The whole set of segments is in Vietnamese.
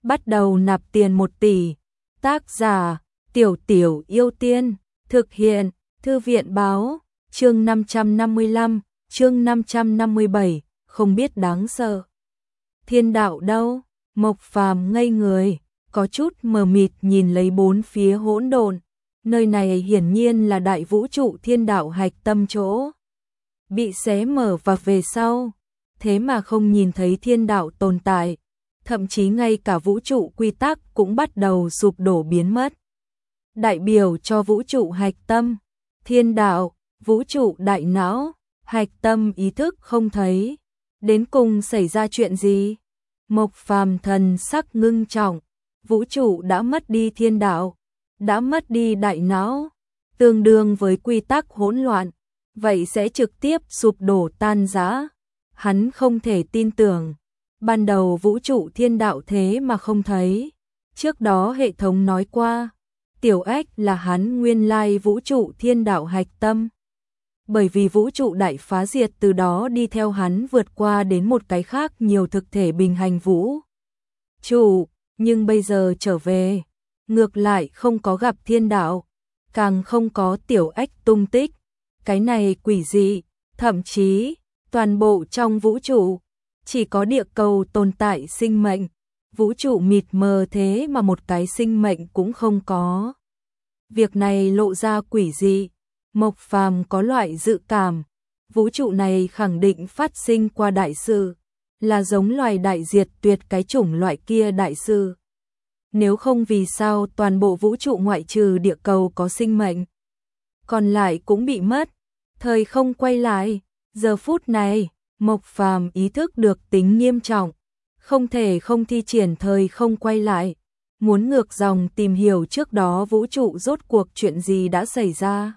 bắt đầu nạp tiền 1 tỷ. Tác giả, Tiểu Tiểu Yêu Tiên, thực hiện, Thư viện báo, chương 555, chương 557, không biết đáng sợ. Thiên đạo đâu? Mộc Phàm ngây người, có chút mờ mịt nhìn lấy bốn phía hỗn độn. Nơi này hiển nhiên là đại vũ trụ thiên đạo hạch tâm chỗ. Bị xé mở và về sau, thế mà không nhìn thấy thiên đạo tồn tại. Thậm chí ngay cả vũ trụ quy tắc cũng bắt đầu sụp đổ biến mất. Đại biểu cho vũ trụ hạch tâm, thiên đạo, vũ trụ đại não, hạch tâm ý thức không thấy. Đến cùng xảy ra chuyện gì? Mộc Phàm thần sắc ngưng trọng, vũ trụ đã mất đi thiên đạo, đã mất đi đại não, tương đương với quy tắc hỗn loạn, vậy sẽ trực tiếp sụp đổ tan rã. Hắn không thể tin tưởng, ban đầu vũ trụ thiên đạo thế mà không thấy. Trước đó hệ thống nói qua, Tiểu Ách là hắn nguyên lai vũ trụ thiên đạo hạch tâm. Bởi vì vũ trụ đại phá diệt từ đó đi theo hắn vượt qua đến một cái khác nhiều thực thể bình hành vũ trụ, nhưng bây giờ trở về, ngược lại không có gặp thiên đạo, càng không có Tiểu Ách tung tích. Cái này quỷ dị, thậm chí toàn bộ trong vũ trụ chỉ có địa cầu tồn tại sinh mệnh, vũ trụ mịt mờ thế mà một cái sinh mệnh cũng không có. Việc này lộ ra quỷ dị. Mộc Phàm có loại dự cảm, vũ trụ này khẳng định phát sinh qua đại sự, là giống loài đại diệt tuyệt cái chủng loại kia đại sự. Nếu không vì sao toàn bộ vũ trụ ngoại trừ địa cầu có sinh mệnh, còn lại cũng bị mất. Thời không quay lại, giờ phút này, Mộc Phàm ý thức được tính nghiêm trọng, không thể không thi triển thời không quay lại, muốn ngược dòng tìm hiểu trước đó vũ trụ rốt cuộc chuyện gì đã xảy ra.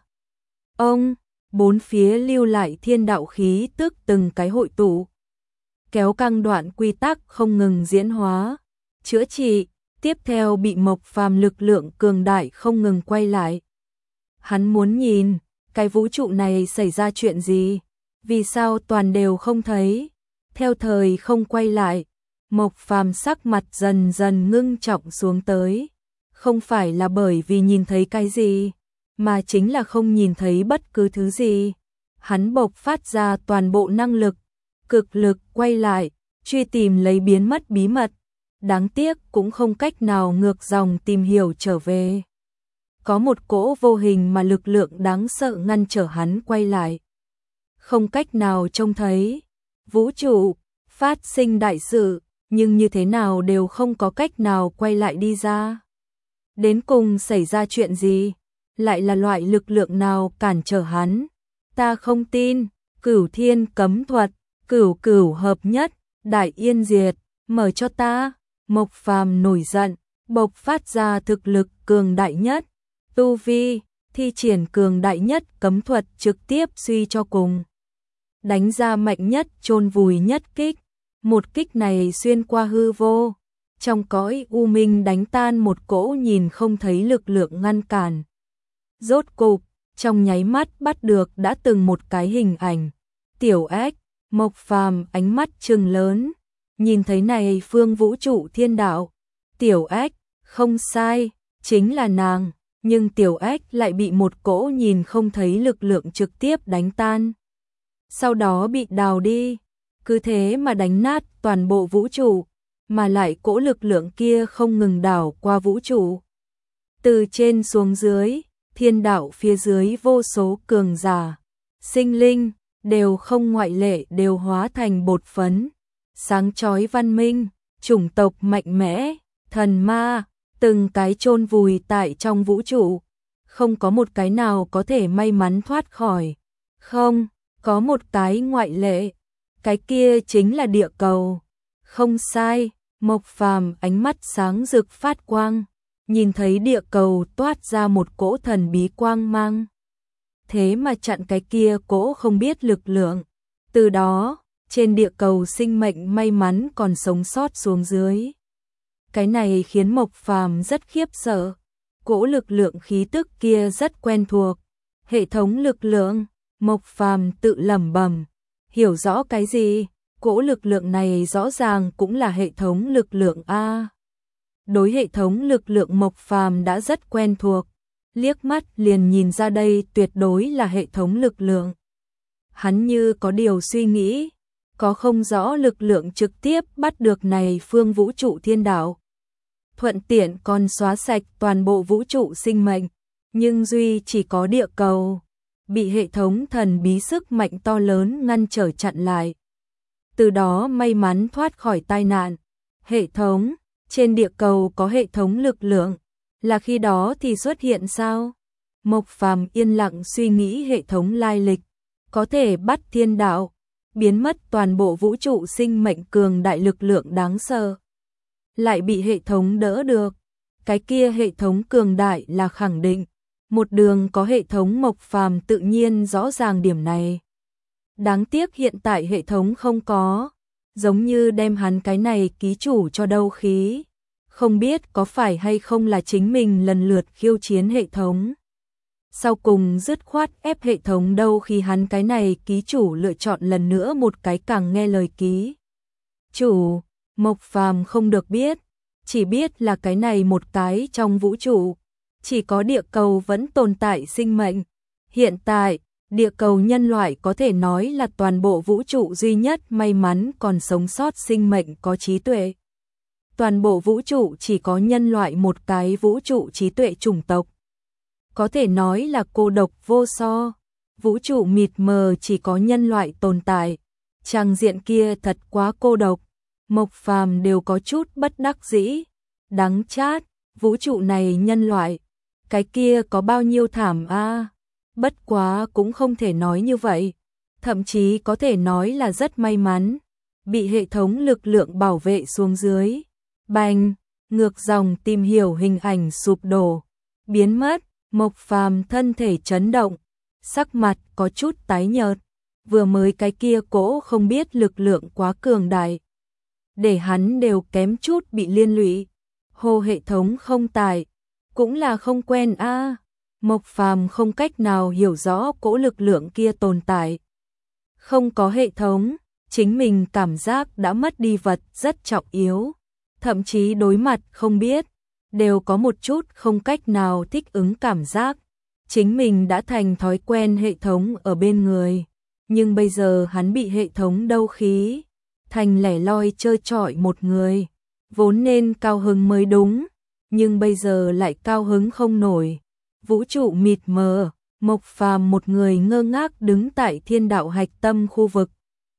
Bốn phía lưu lại thiên đạo khí tức từng cái hội tụ, kéo căng đoạn quy tắc không ngừng diễn hóa, chữa trị, tiếp theo bị Mộc Phàm lực lượng cường đại không ngừng quay lại. Hắn muốn nhìn, cái vũ trụ này xảy ra chuyện gì, vì sao toàn đều không thấy. Theo thời không quay lại, Mộc Phàm sắc mặt dần dần ngưng trọng xuống tới, không phải là bởi vì nhìn thấy cái gì, mà chính là không nhìn thấy bất cứ thứ gì. Hắn bộc phát ra toàn bộ năng lực, cực lực quay lại, truy tìm lấy biến mất bí mật. Đáng tiếc cũng không cách nào ngược dòng tìm hiểu trở về. Có một cỗ vô hình mà lực lượng đáng sợ ngăn trở hắn quay lại. Không cách nào trông thấy. Vũ trụ phát sinh đại sự, nhưng như thế nào đều không có cách nào quay lại đi ra. Đến cùng xảy ra chuyện gì? Lại là loại lực lượng nào cản trở hắn? Ta không tin. Cửu thiên cấm thuật, cửu cửu hợp nhất, đại yên diệt, mở cho ta. Mộc Phàm nổi giận, bộc phát ra thực lực cường đại nhất, tu vi, thi triển cường đại nhất cấm thuật trực tiếp suy cho cùng. Đánh ra mạnh nhất chôn vùi nhất kích, một kích này xuyên qua hư vô, trong cõi u minh đánh tan một cỗ nhìn không thấy lực lượng ngăn cản. Rốt cục, trong nháy mắt bắt được đã từng một cái hình ảnh, Tiểu Ách. Mộc Phàm ánh mắt trừng lớn, nhìn thấy này phương vũ trụ thiên đạo, Tiểu Ách, không sai, chính là nàng, nhưng Tiểu Ách lại bị một cỗ nhìn không thấy lực lượng trực tiếp đánh tan. Sau đó bị đào đi, cứ thế mà đánh nát toàn bộ vũ trụ, mà lại cỗ lực lượng kia không ngừng đảo qua vũ trụ. Từ trên xuống dưới, thiên đạo phía dưới vô số cường giả, sinh linh, đều không ngoại lệ đều hóa thành bột phấn. Sáng chói văn minh, chủng tộc mạnh mẽ, thần ma, từng cái chôn vùi tại trong vũ trụ. Không có một cái nào có thể may mắn thoát khỏi. Không, có một cái ngoại lệ. Cái kia chính là địa cầu. Không sai, Mộc Phàm ánh mắt sáng rực phát quang, nhìn thấy địa cầu toát ra một cỗ thần bí quang mang. Thế mà chặn cái kia cỗ không biết lực lượng. Từ đó, trên địa cầu sinh mệnh may mắn còn sống sót xuống dưới. Cái này khiến Mộc Phàm rất khiếp sợ. Cỗ lực lượng khí tức kia rất quen thuộc. Hệ thống lực lượng, Mộc Phàm tự lẩm bẩm, hiểu rõ cái gì? Cỗ lực lượng này rõ ràng cũng là hệ thống lực lượng a. đối hệ thống lực lượng Mộc Phàm đã rất quen thuộc, liếc mắt liền nhìn ra đây tuyệt đối là hệ thống lực lượng. Hắn như có điều suy nghĩ, có không rõ lực lượng trực tiếp bắt được này phương vũ trụ thiên đạo. Thuận tiện còn xóa sạch toàn bộ vũ trụ sinh mệnh, nhưng duy chỉ có địa cầu, bị hệ thống thần bí sức mạnh to lớn ngăn trở chặn lại. Từ đó may mắn thoát khỏi tai nạn. Hệ thống, trên địa cầu có hệ thống lực lượng, là khi đó thì xuất hiện sao? Mộc Phàm yên lặng suy nghĩ hệ thống lai lịch, có thể bắt thiên đạo, biến mất toàn bộ vũ trụ sinh mệnh cường đại lực lượng đáng sợ. Lại bị hệ thống đỡ được, cái kia hệ thống cường đại là khẳng định, một đường có hệ thống Mộc Phàm tự nhiên rõ ràng điểm này. Đáng tiếc hiện tại hệ thống không có, giống như đem hắn cái này ký chủ cho đâu khí. Không biết có phải hay không là chính mình lần lượt khiêu chiến hệ thống. Sau cùng dứt khoát ép hệ thống đâu khi hắn cái này ký chủ lựa chọn lần nữa một cái càng nghe lời ký chủ. Mộc Phàm không được biết, chỉ biết là cái này một cái trong vũ trụ, chỉ có địa cầu vẫn tồn tại sinh mệnh. Hiện tại, địa cầu nhân loại có thể nói là toàn bộ vũ trụ duy nhất may mắn còn sống sót sinh mệnh có trí tuệ. Toàn bộ vũ trụ chỉ có nhân loại một cái vũ trụ trí tuệ chủng tộc. Có thể nói là cô độc vô so. Vũ trụ mịt mờ chỉ có nhân loại tồn tại. Trang diện kia thật quá cô độc. Mộc Phàm đều có chút bất đắc dĩ. Đắng chát, vũ trụ này nhân loại. Cái kia có bao nhiêu thảm a? Bất quá cũng không thể nói như vậy. Thậm chí có thể nói là rất may mắn. Bị hệ thống lực lượng bảo vệ xuống dưới. Bành, ngược dòng tìm hiểu hình ảnh sụp đổ, biến mất. Mộc Phàm thân thể chấn động, sắc mặt có chút tái nhợt, vừa mới cái kia cỗ không biết lực lượng quá cường đại, để hắn đều kém chút bị liên lụy. Hồ hệ thống không tài, cũng là không quen a. Mộc Phàm không cách nào hiểu rõ cỗ lực lượng kia tồn tại. Không có hệ thống, chính mình cảm giác đã mất đi vật rất trọng yếu, thậm chí đối mặt không biết, đều có một chút không cách nào thích ứng cảm giác. Chính mình đã thành thói quen hệ thống ở bên người, nhưng bây giờ hắn bị hệ thống đâu khí, thành lẻ loi chơi chọi một người, vốn nên cao hứng mới đúng, nhưng bây giờ lại cao hứng không nổi. Vũ trụ mịt mờ, Mộc Phàm một người ngơ ngác đứng tại thiên đạo hạch tâm khu vực.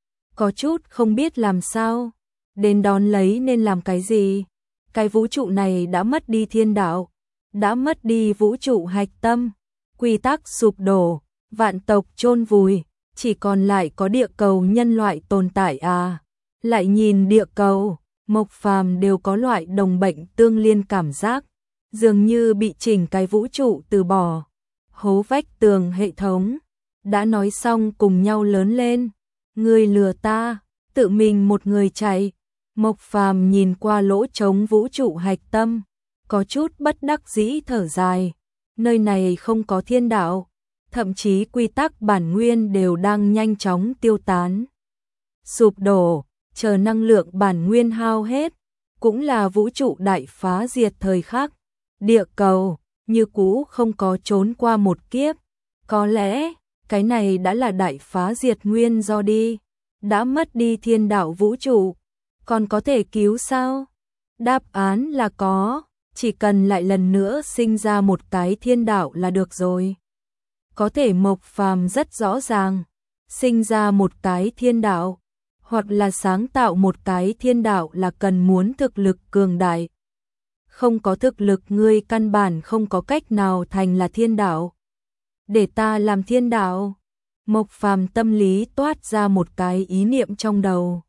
Có chút không biết làm sao, đến đón lấy nên làm cái gì. Cái vũ trụ này đã mất đi thiên đạo, đã mất đi vũ trụ hạch tâm, quy tắc sụp đổ, vạn tộc chôn vùi, chỉ còn lại có địa cầu nhân loại tồn tại à. Lại nhìn địa cầu, Mộc Phàm đều có loại đồng bệnh tương liên cảm giác, dường như bị chỉnh cái vũ trụ từ bỏ. Hố vách tường hệ thống, đã nói xong cùng nhau lớn lên, ngươi lừa ta, tự mình một người chạy. Mộc Phàm nhìn qua lỗ trống vũ trụ hạch tâm, có chút bất đắc dĩ thở dài, nơi này không có thiên đạo, thậm chí quy tắc bản nguyên đều đang nhanh chóng tiêu tán, sụp đổ, chờ năng lượng bản nguyên hao hết, cũng là vũ trụ đại phá diệt thời khắc. Địa cầu như cũ không có trốn qua một kiếp, có lẽ cái này đã là đại phá diệt nguyên do đi, đã mất đi thiên đạo vũ trụ, còn có thể cứu sao? Đáp án là có, chỉ cần lại lần nữa sinh ra một cái thiên đạo là được rồi. Có thể Mộc Phàm rất rõ ràng, sinh ra một cái thiên đạo, hoặc là sáng tạo một cái thiên đạo là cần muốn thực lực cường đại. Không có thực lực ngươi căn bản không có cách nào thành là thiên đạo. Để ta làm thiên đạo. Mộc Phàm tâm lý toát ra một cái ý niệm trong đầu.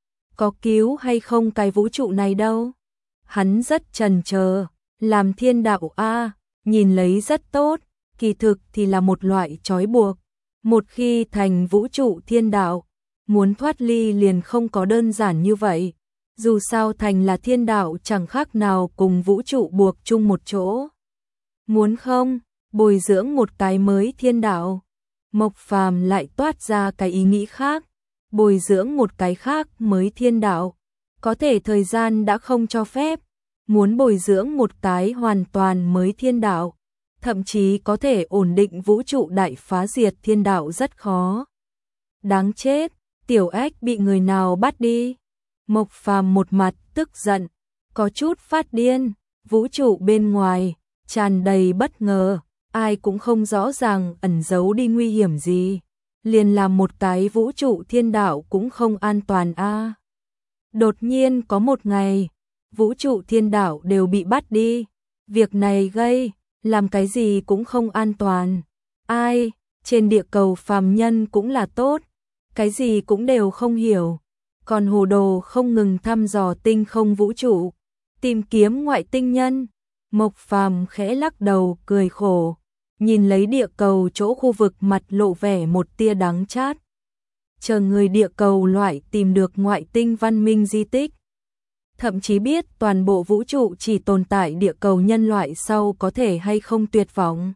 Có cứu hay không cái vũ trụ này đâu. Hắn rất chần chờ, làm thiên đạo a, nhìn lấy rất tốt, kỳ thực thì là một loại trói buộc. Một khi thành vũ trụ thiên đạo, muốn thoát ly liền không có đơn giản như vậy. Dù sao thành là thiên đạo chẳng khác nào cùng vũ trụ buộc chung một chỗ. Muốn không, bồi dưỡng một cái mới thiên đạo. Mộc Phàm lại toát ra cái ý nghĩ khác, bồi dưỡng một cái khác mới thiên đạo. Có thể thời gian đã không cho phép, muốn bồi dưỡng một cái hoàn toàn mới thiên đạo, thậm chí có thể ổn định vũ trụ đại phá diệt thiên đạo rất khó. Đáng chết, Tiểu Ếch bị người nào bắt đi? Mộc Phàm một mặt tức giận, có chút phát điên, vũ trụ bên ngoài tràn đầy bất ngờ, ai cũng không rõ ràng ẩn giấu đi nguy hiểm gì, liền làm một cái vũ trụ thiên đạo cũng không an toàn a. Đột nhiên có một ngày, vũ trụ thiên đạo đều bị bắt đi, việc này gây, làm cái gì cũng không an toàn. Ai, trên địa cầu phàm nhân cũng là tốt, cái gì cũng đều không hiểu, còn hồ đồ không ngừng thăm dò tinh không vũ trụ, tìm kiếm ngoại tinh nhân. Mộc Phàm khẽ lắc đầu cười khổ, nhìn lấy địa cầu chỗ khu vực mặt lộ vẻ một tia đắng chát. Chờ người địa cầu loại tìm được ngoại tinh văn minh di tích, thậm chí biết toàn bộ vũ trụ chỉ tồn tại địa cầu nhân loại sau có thể hay không tuyệt vọng.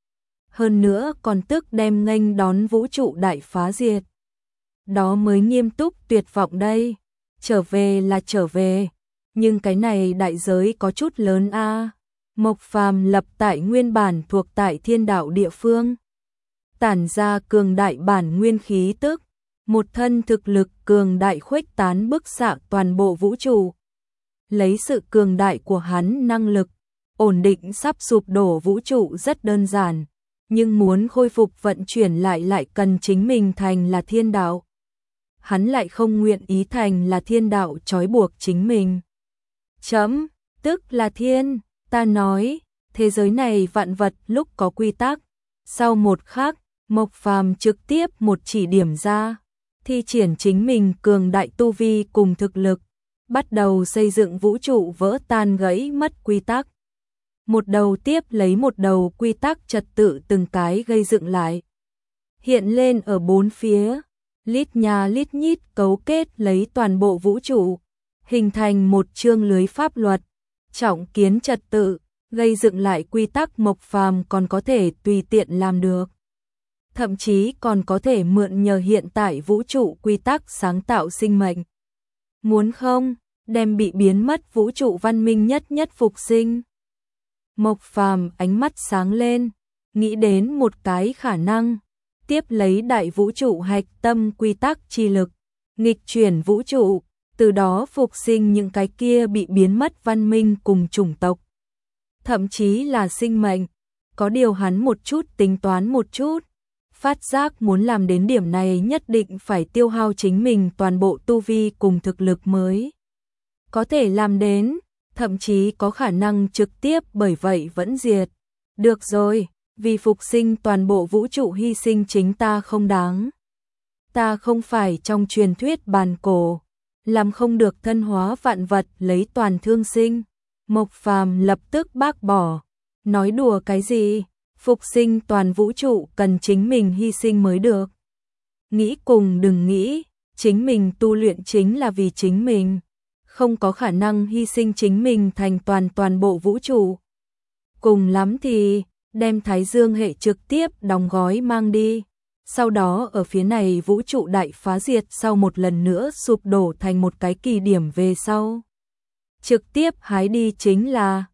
Hơn nữa còn tức đem nghênh đón vũ trụ đại phá diệt. Đó mới nghiêm túc tuyệt vọng đây, trở về là trở về, nhưng cái này đại giới có chút lớn a. Mộc Phàm lập tại nguyên bản thuộc tại thiên đạo địa phương, tản ra cường đại bản nguyên khí tức, một thân thực lực cường đại khuếch tán bức xạ toàn bộ vũ trụ. Lấy sự cường đại của hắn năng lực, ổn định sắp sụp đổ vũ trụ rất đơn giản, nhưng muốn khôi phục vận chuyển lại cần chính mình thành là thiên đạo. Hắn lại không nguyện ý thành là thiên đạo trói buộc chính mình. Chấm, tức là thiên, ta nói, thế giới này vạn vật lúc có quy tắc. Sau một khắc, Mộc Phàm trực tiếp một chỉ điểm ra, thi triển chính mình cường đại tu vi cùng thực lực, bắt đầu xây dựng vũ trụ vỡ tan gãy mất quy tắc. Một đầu tiếp lấy một đầu quy tắc trật tự từng cái gây dựng lại, hiện lên ở bốn phía, lít nhà lít nhít cấu kết lấy toàn bộ vũ trụ, hình thành một chương lưới pháp luật, trọng kiến trật tự, gây dựng lại quy tắc. Mộc Phàm còn có thể tùy tiện làm được, thậm chí còn có thể mượn nhờ hiện tại vũ trụ quy tắc sáng tạo sinh mệnh. Muốn không, đem bị biến mất vũ trụ văn minh nhất nhất phục sinh. Mộc Phàm ánh mắt sáng lên, nghĩ đến một cái khả năng, tiếp lấy đại vũ trụ hạch tâm quy tắc chi lực, nghịch chuyển vũ trụ, từ đó phục sinh những cái kia bị biến mất văn minh cùng chủng tộc, thậm chí là sinh mệnh. Có điều hắn một chút tính toán một chút, phát giác muốn làm đến điểm này nhất định phải tiêu hao chính mình toàn bộ tu vi cùng thực lực mới có thể làm đến, thậm chí có khả năng trực tiếp bởi vậy vẫn diệt. Được rồi, vì phục sinh toàn bộ vũ trụ hy sinh chính ta không đáng. Ta không phải trong truyền thuyết bàn cổ, làm không được thân hóa vạn vật lấy toàn thương sinh. Mộc Phàm lập tức bác bỏ, nói đùa cái gì, phục sinh toàn vũ trụ cần chính mình hy sinh mới được. Nghĩ cùng đừng nghĩ, chính mình tu luyện chính là vì chính mình, không có khả năng hy sinh chính mình thành toàn bộ vũ trụ. Cùng lắm thì đem Thái Dương hệ trực tiếp đóng gói mang đi, sau đó ở phía này vũ trụ đại phá diệt sau một lần nữa sụp đổ thành một cái kỳ điểm về sau, trực tiếp hái đi chính là.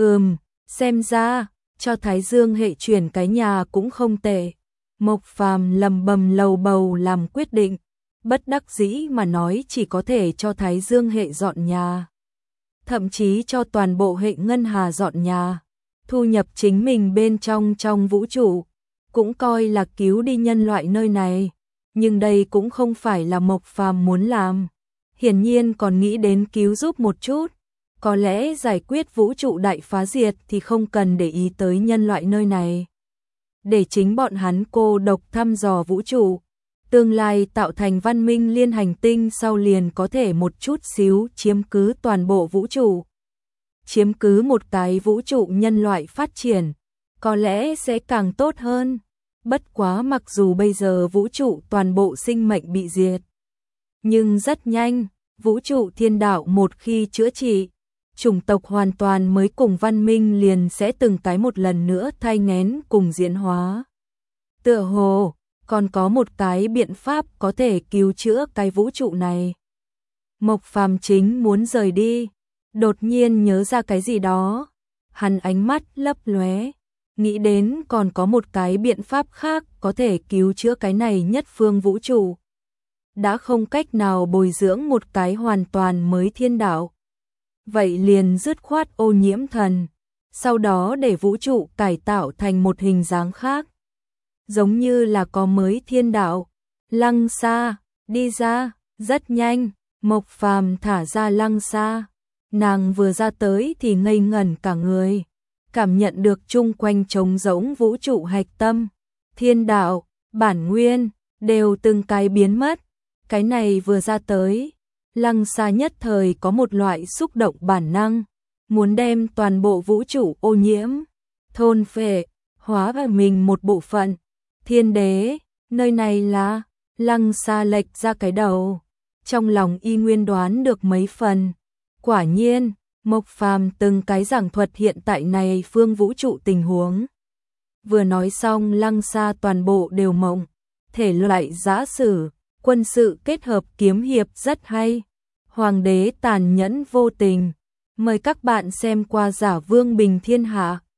Xem ra cho Thái Dương hệ chuyển cái nhà cũng không tệ. Mộc Phàm lầm bầm lầu bầu làm quyết định, bất đắc dĩ mà nói chỉ có thể cho Thái Dương hệ dọn nhà, thậm chí cho toàn bộ hệ ngân hà dọn nhà, thu nhập chính mình bên trong vũ trụ, cũng coi là cứu đi nhân loại nơi này. Nhưng đây cũng không phải là Mộc Phàm muốn làm, hiển nhiên còn nghĩ đến cứu giúp một chút. Có lẽ giải quyết vũ trụ đại phá diệt thì không cần để ý tới nhân loại nơi này, để chính bọn hắn cô độc thăm dò vũ trụ, tương lai tạo thành văn minh liên hành tinh sau liền có thể một chút xíu chiếm cứ toàn bộ vũ trụ. Chiếm cứ một cái vũ trụ nhân loại phát triển, có lẽ sẽ càng tốt hơn. Bất quá mặc dù bây giờ vũ trụ toàn bộ sinh mệnh bị diệt, nhưng rất nhanh, vũ trụ thiên đạo một khi chữa trị, chủng tộc hoàn toàn mới cùng văn minh liền sẽ từng cái một lần nữa thai nghén cùng diễn hóa. Tựa hồ còn có một cái biện pháp có thể cứu chữa cái vũ trụ này. Mộc Phàm chính muốn rời đi, Đột nhiên nhớ ra cái gì đó, hắn ánh mắt lấp lóe, nghĩ đến còn có một cái biện pháp khác có thể cứu chữa cái này nhất phương vũ trụ. Đã không cách nào bồi dưỡng một cái hoàn toàn mới thiên đạo. Vậy liền dứt khoát ô nhiễm thần, sau đó để vũ trụ cải tạo thành một hình dáng khác. Giống như là có mới thiên đạo. Lăng Sa, đi ra, rất nhanh, Mộc Phàm thả ra Lăng Sa. Nàng vừa ra tới thì ngây ngẩn cả người, cảm nhận được chung quanh trống rỗng vũ trụ hạch tâm, thiên đạo, bản nguyên, đều từng cái biến mất. Cái này vừa ra tới, Lăng Sa nhất thời có một loại xúc động bản năng, muốn đem toàn bộ vũ trụ ô nhiễm, thôn phệ, hóa vào mình một bộ phận. Thiên đế, nơi này là, Lăng Sa lệch ra cái đầu, trong lòng y nguyên đoán được mấy phần. Quả nhiên, Mộc Phàm từng cái giảng thuật hiện tại này phương vũ trụ tình huống. Vừa nói xong Lăng Sa toàn bộ đều mộng, thể loại giã sử, quân sự kết hợp kiếm hiệp rất hay. Hoàng đế tàn nhẫn vô tình. Mời các bạn xem qua Giả Vương Bình Thiên Hạ.